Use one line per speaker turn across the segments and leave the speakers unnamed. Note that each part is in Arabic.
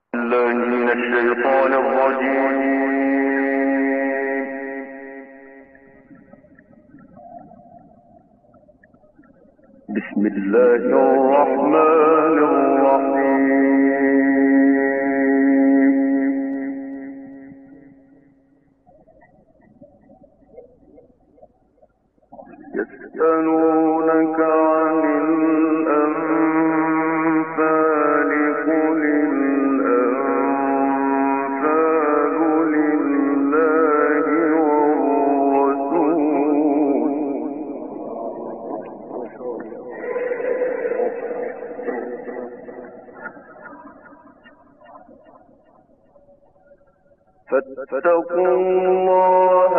الله من الشيطان الرجيم. بسم الله الرحمن الرحيم. يسألونك عن الأنفال قل الأنفال لله والرسول فاتقوا الله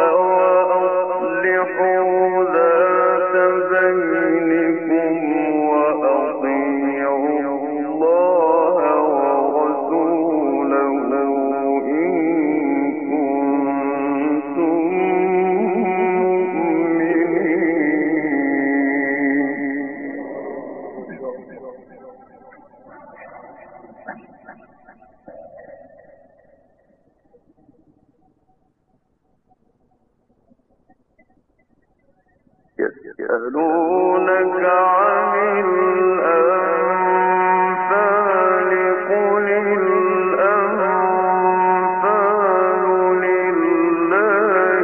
وأصلحوا ذات بينكم وأطيعوا الله ورسوله إن كنتم يسألونك عن الأنفال قل الأنفال لله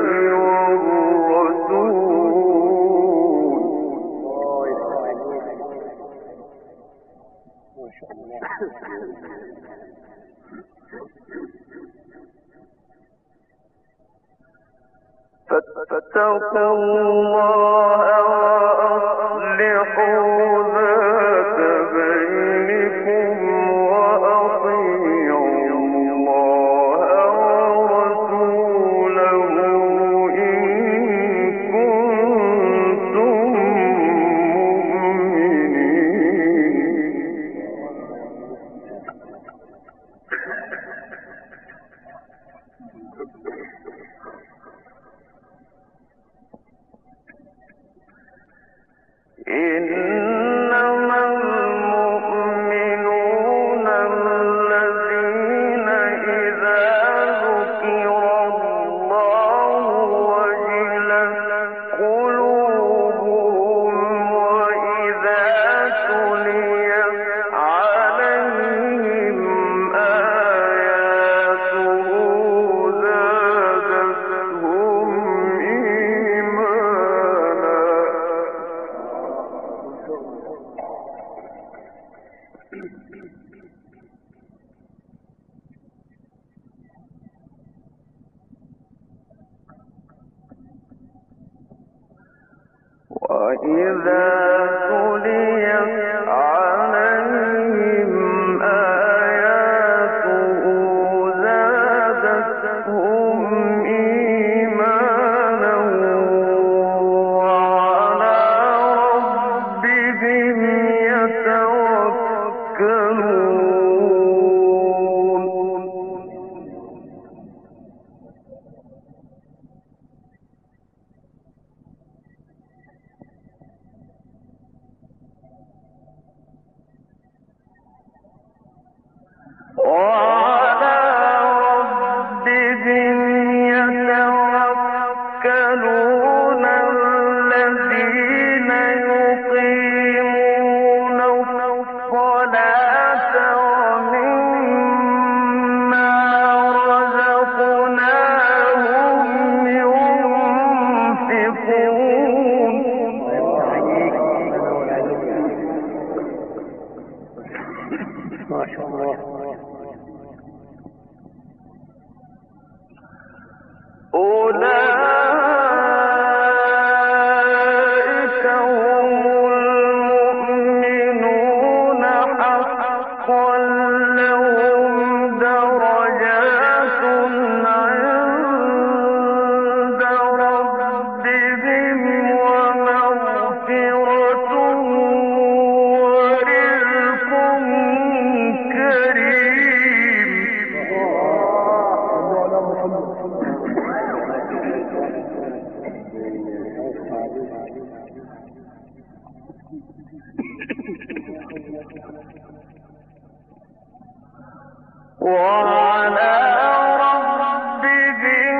والرسول فاتقوا الله وأصلحوا ذات بينكم وأطيعوا الله ورسوله إن كنتم إنما المؤمنون الذين إذا ذكر الله وجلت قلوبهم وإذا تليت عليهم آياته زادتهم إيمانا. وإذا تليت عليهم آياته زادتهم إيمانا وعلى ربهم يتوكلون. وعلى ربهم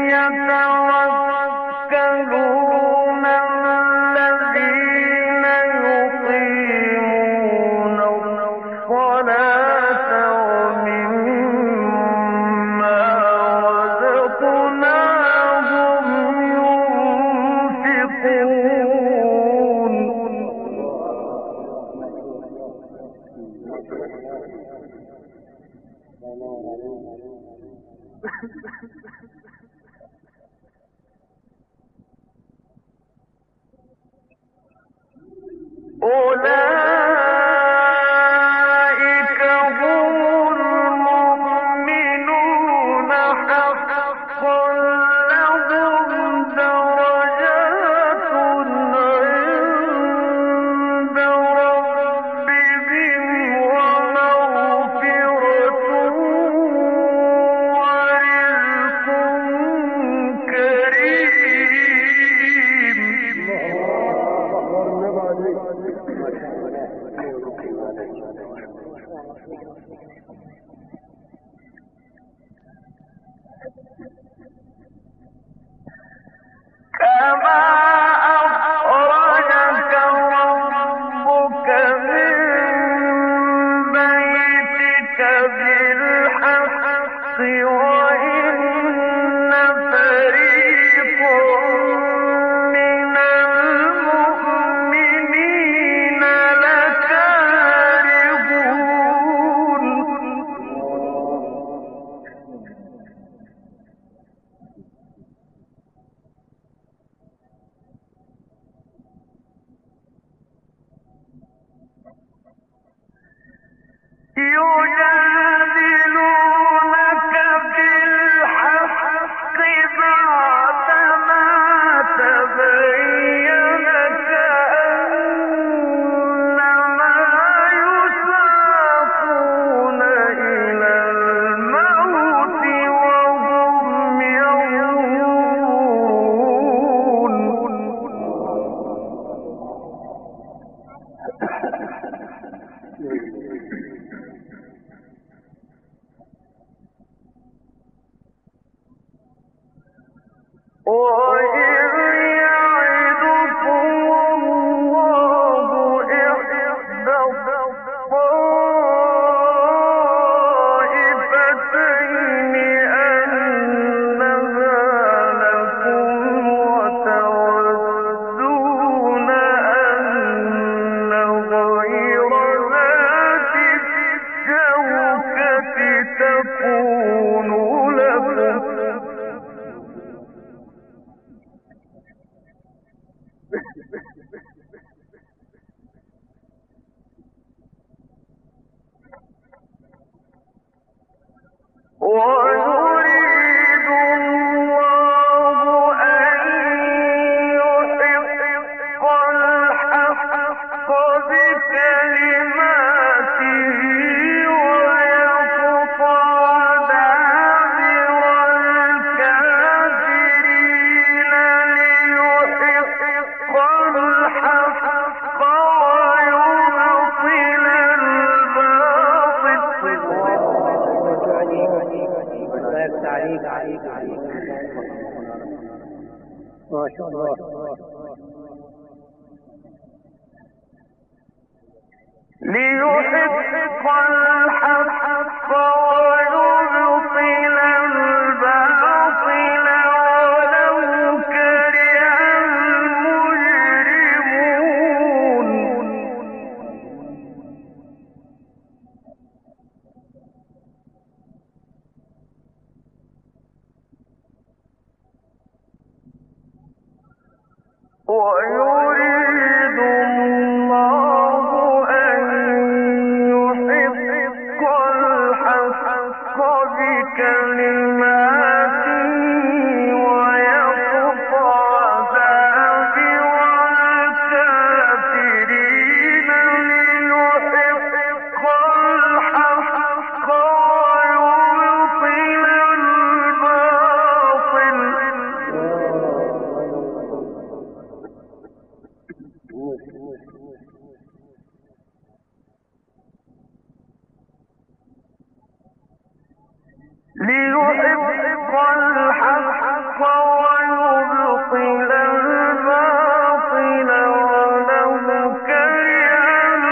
يتوكلون الذين يقيمون الصلاة ومما رزقناهم ينفقون. أولئك هم المؤمنون حقا لهم درجات عند ربهم ومغفرة ورزق كما أخرجك ربك من بيتك بالحق وإن فريقا من المؤمنين لكارهون. يجادلونك بالحق بعدما تبين كأنما يساقون إلى الموت وهم ينظرون. وإذ يعدكم الله إحدى الطائفتين أنها لكم وتودون أن غير ذات الشوكة تكون لكم. ويريد الله أن يحق الحق بكلماته ويقطع دابر الكافرين ليحق الحق ويبطل الباطل.
ما شاء الله.
ليحق الحق ويبطل الباطل ولو كره المجرمون. ويريد الله أن يحق الحق بكلماته ويقطع دابر الكافرين ليحق الحق ويبطل الباطل. الحق ويبطل الباطل ولو كره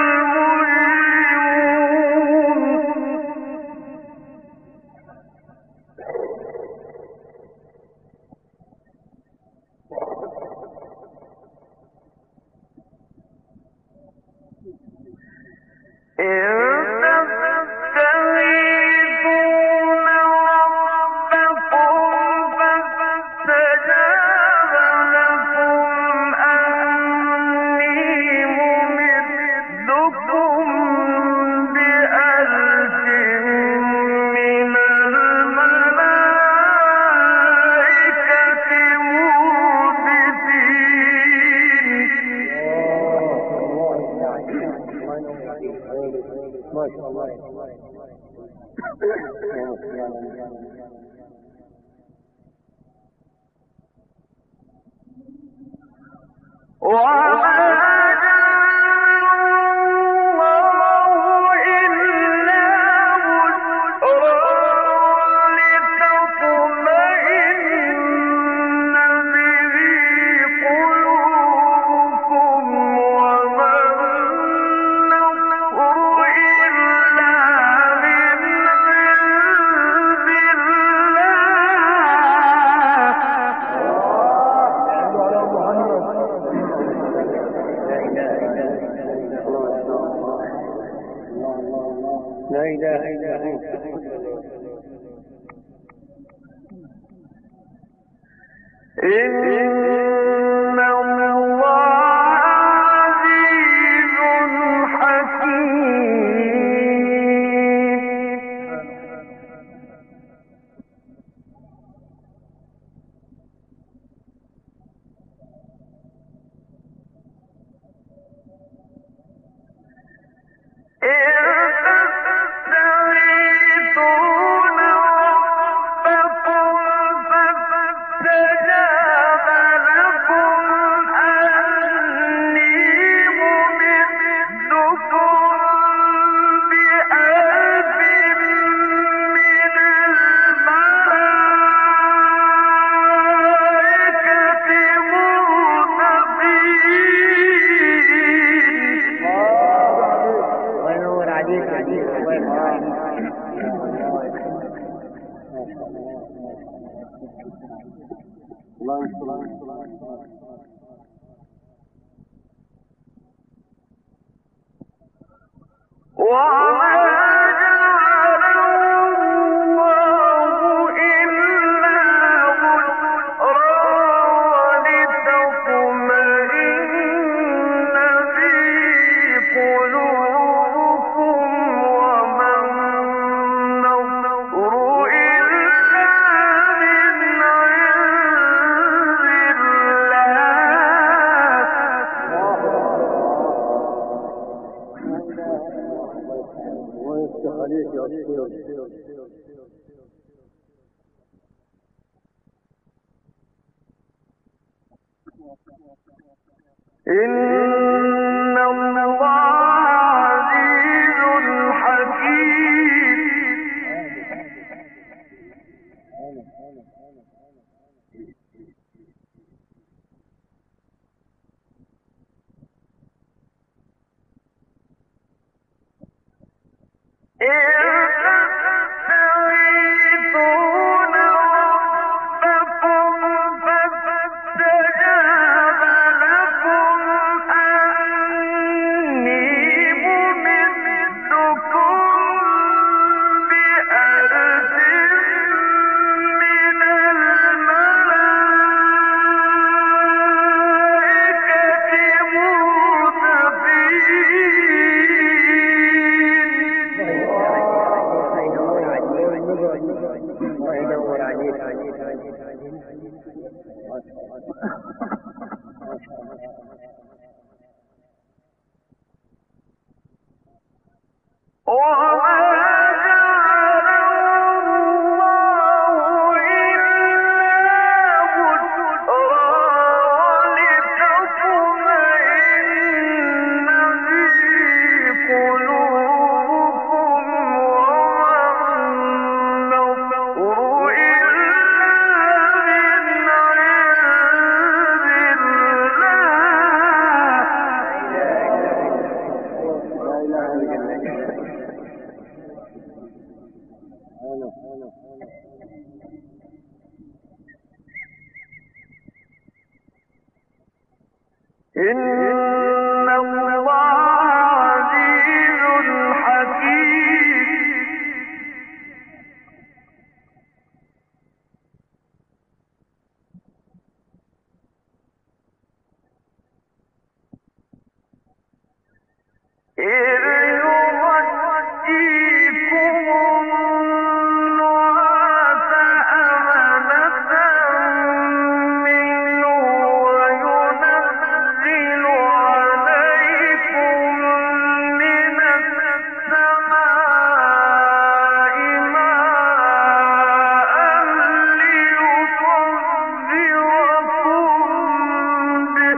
ما شاء الله. لا إله إلا
إن الله عزيز حكيم. إن الله عزيز حكيم. إن الله عزيز حكيم. إذ يغشيكم النعاس أمنة منه وينزل عليكم من السماء ماء ليطهركم به.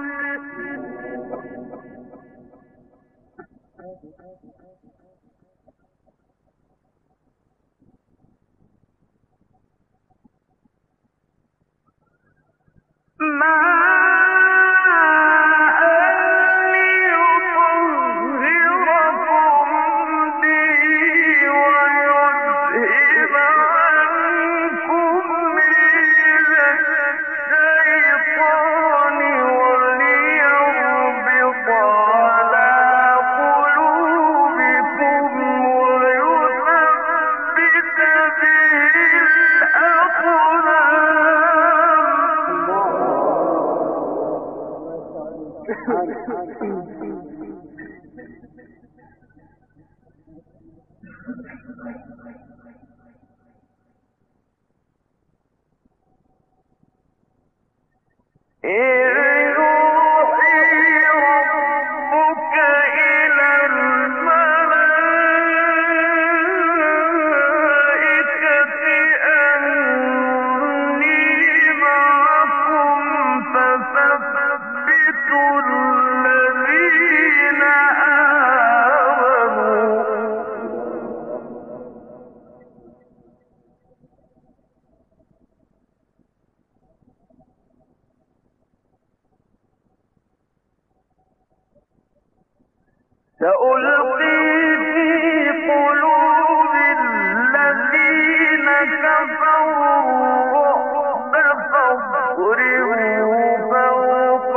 سألقي في قلوب الذين كفروا الرعب فاضربوا فوق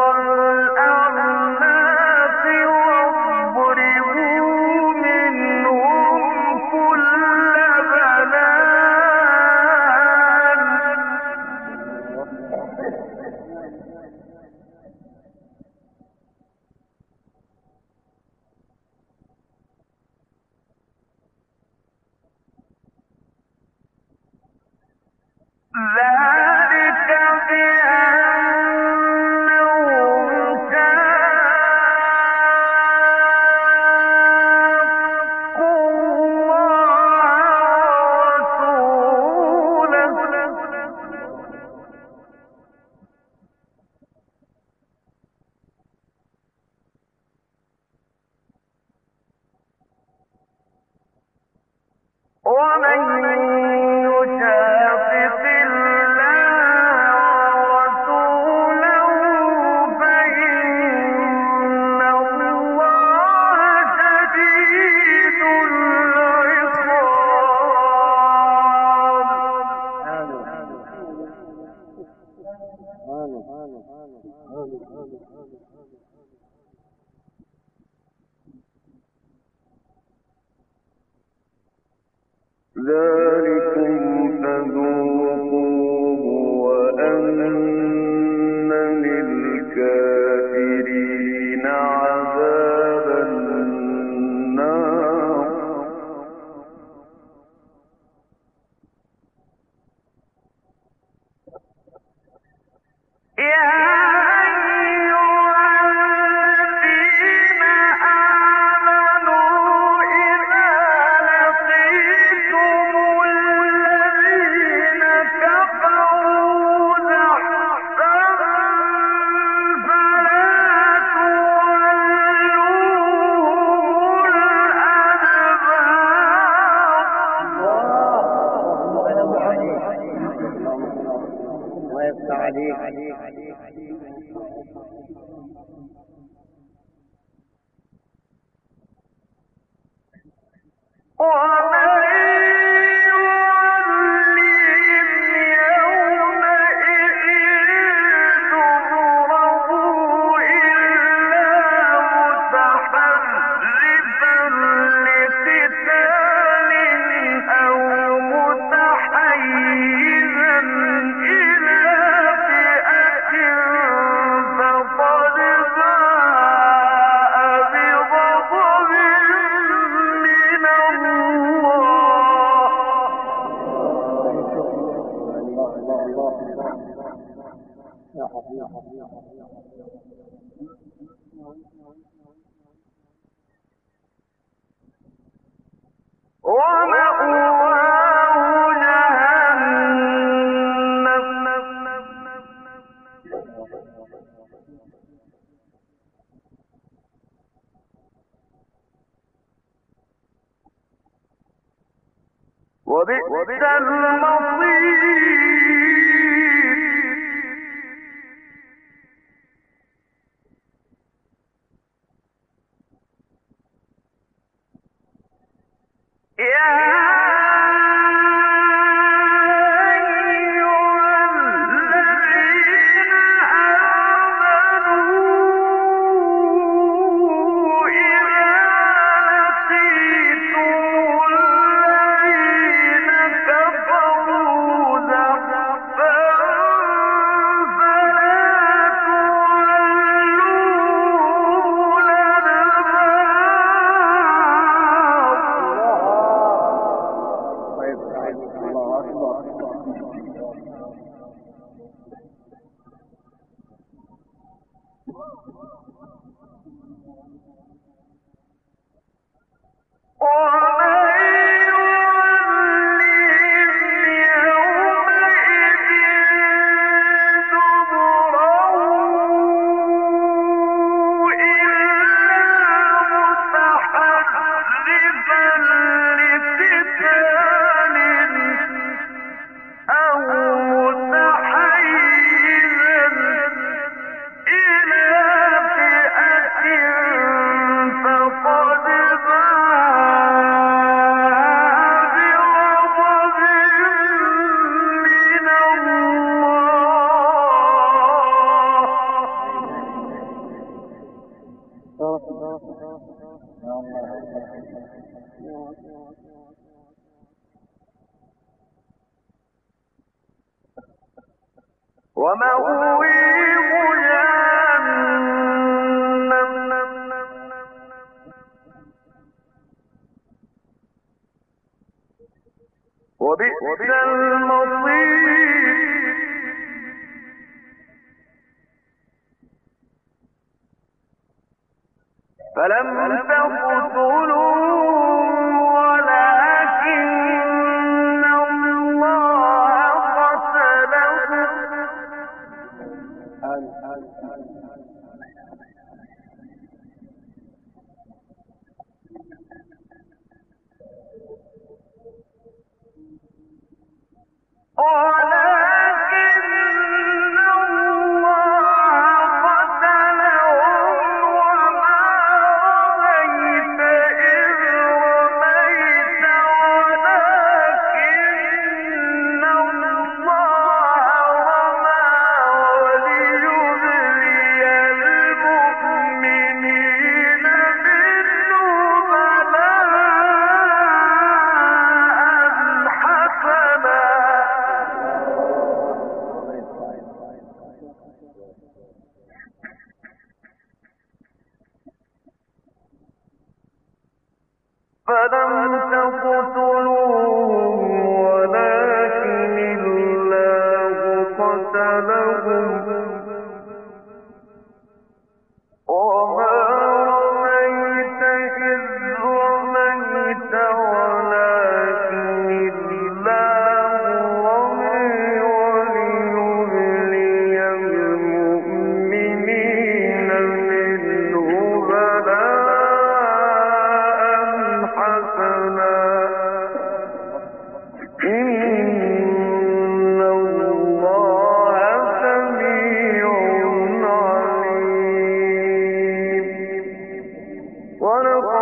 الأعناق واضربوا منهم كل بنان. ذلك بأنهم شاقوا الله ورسوله ومن يشاقق الله ورسوله فإن الله شديد العقاب. ذلكم فذوقوه وأن للكافرين عذاب النار. ومن
يا حبيبي
ومأواه جهنم وبئس المصير.
الله أكبر. ومأويه جهنم وبئس المصير. فلم تقتلوهم ولكن الله قتلهم فلم تقتلوهم ولكن الله قتلهم وما رميت إذ رميت ولكن الله رمي وليبلي المؤمنين منه بلاء حسنا إن الله سميع عليم. ولقد